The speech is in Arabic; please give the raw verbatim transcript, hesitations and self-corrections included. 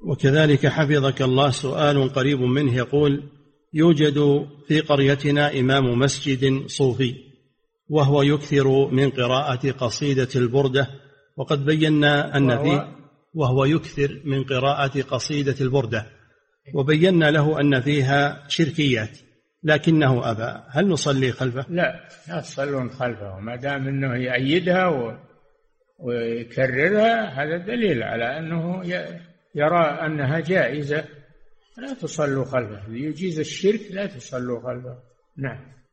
وكذلك حفظك الله سؤال قريب منه يقول: يوجد في قريتنا إمام مسجد صوفي، وهو يكثر من قراءة قصيدة البردة، وقد بينا أن فيه وهو يكثر من قراءة قصيدة البردة، وبينا له أن فيها شركيات، لكنه أبى. هل نصلي خلفه؟ لا، لا تصلون خلفه ما دام أنه يأيدها ويكررها، هذا دليل على أنه يرى أنها جائزة. لا تصلوا خلفه، يجيز الشرك لا تصلوا خلفه. نعم.